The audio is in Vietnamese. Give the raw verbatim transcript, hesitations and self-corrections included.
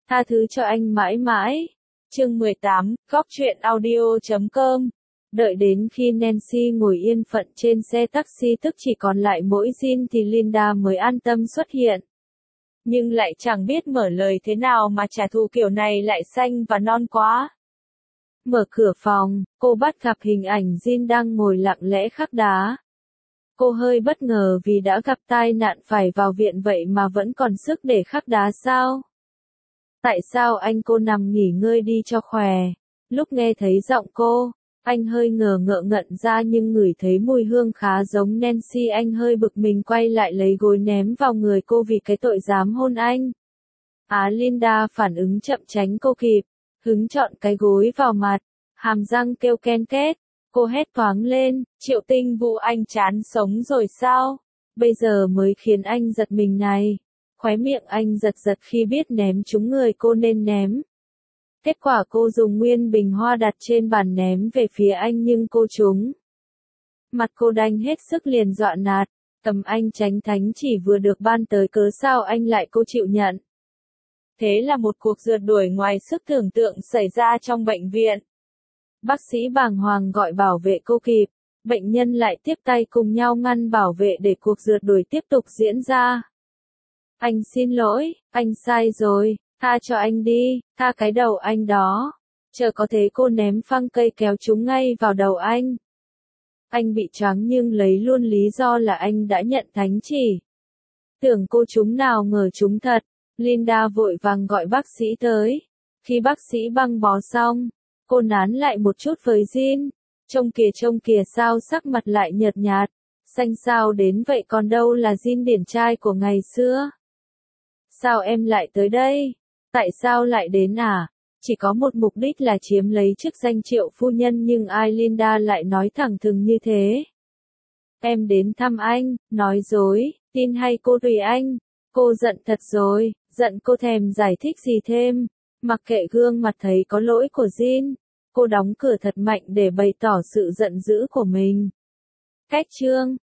Tha thứ cho anh mãi mãi. Chương mười tám, góc truyện audio chấm com. Đợi đến khi Nancy ngồi yên phận trên xe taxi tức chỉ còn lại mỗi Jin thì Linda mới an tâm xuất hiện. Nhưng lại chẳng biết mở lời thế nào mà trả thù kiểu này lại xanh và non quá. Mở cửa phòng, cô bắt gặp hình ảnh Jin đang ngồi lặng lẽ khắc đá. Cô hơi bất ngờ vì đã gặp tai nạn phải vào viện vậy mà vẫn còn sức để khắc đá sao? Tại sao anh cô nằm nghỉ ngơi đi cho khỏe? Lúc nghe thấy giọng cô, anh hơi ngờ ngợ ngẩn ra nhưng ngửi thấy mùi hương khá giống Nancy, anh hơi bực mình quay lại lấy gối ném vào người cô vì cái tội dám hôn anh. Á Linda phản ứng chậm tránh cô kịp, hứng chọn cái gối vào mặt, hàm răng kêu ken két. Cô hét toáng lên, Triệu Tinh Vũ anh chán sống rồi sao? Bây giờ mới khiến anh giật mình này. Khóe miệng anh giật giật khi biết ném trúng người cô nên ném. Kết quả cô dùng nguyên bình hoa đặt trên bàn ném về phía anh nhưng cô trúng. Mặt cô đanh hết sức liền dọa nạt, tầm anh tránh thánh chỉ vừa được ban tới cớ sao anh lại cô chịu nhận. Thế là một cuộc rượt đuổi ngoài sức tưởng tượng xảy ra trong bệnh viện. Bác sĩ bàng hoàng gọi bảo vệ cô kịp, bệnh nhân lại tiếp tay cùng nhau ngăn bảo vệ để cuộc rượt đuổi tiếp tục diễn ra. Anh xin lỗi, anh sai rồi, tha cho anh đi, tha cái đầu anh đó. Chờ có thế cô ném phăng cây kéo trúng ngay vào đầu anh. Anh bị choáng nhưng lấy luôn lý do là anh đã nhận thánh chỉ. Tưởng cô trúng nào ngờ trúng thật, Linda vội vàng gọi bác sĩ tới. Khi bác sĩ băng bó xong, cô nán lại một chút với Jin. Trông kìa trông kìa sao sắc mặt lại nhợt nhạt, xanh xao đến vậy còn đâu là Jin điển trai của ngày xưa. Sao em lại tới đây? Tại sao lại đến à? Chỉ có một mục đích là chiếm lấy chức danh Triệu phu nhân nhưng ai Linda lại nói thẳng thừng như thế. Em đến thăm anh, nói dối, tin hay cô tùy anh. Cô giận thật rồi, giận cô thèm giải thích gì thêm. Mặc kệ gương mặt thấy có lỗi của Jin, cô đóng cửa thật mạnh để bày tỏ sự giận dữ của mình. Cách chương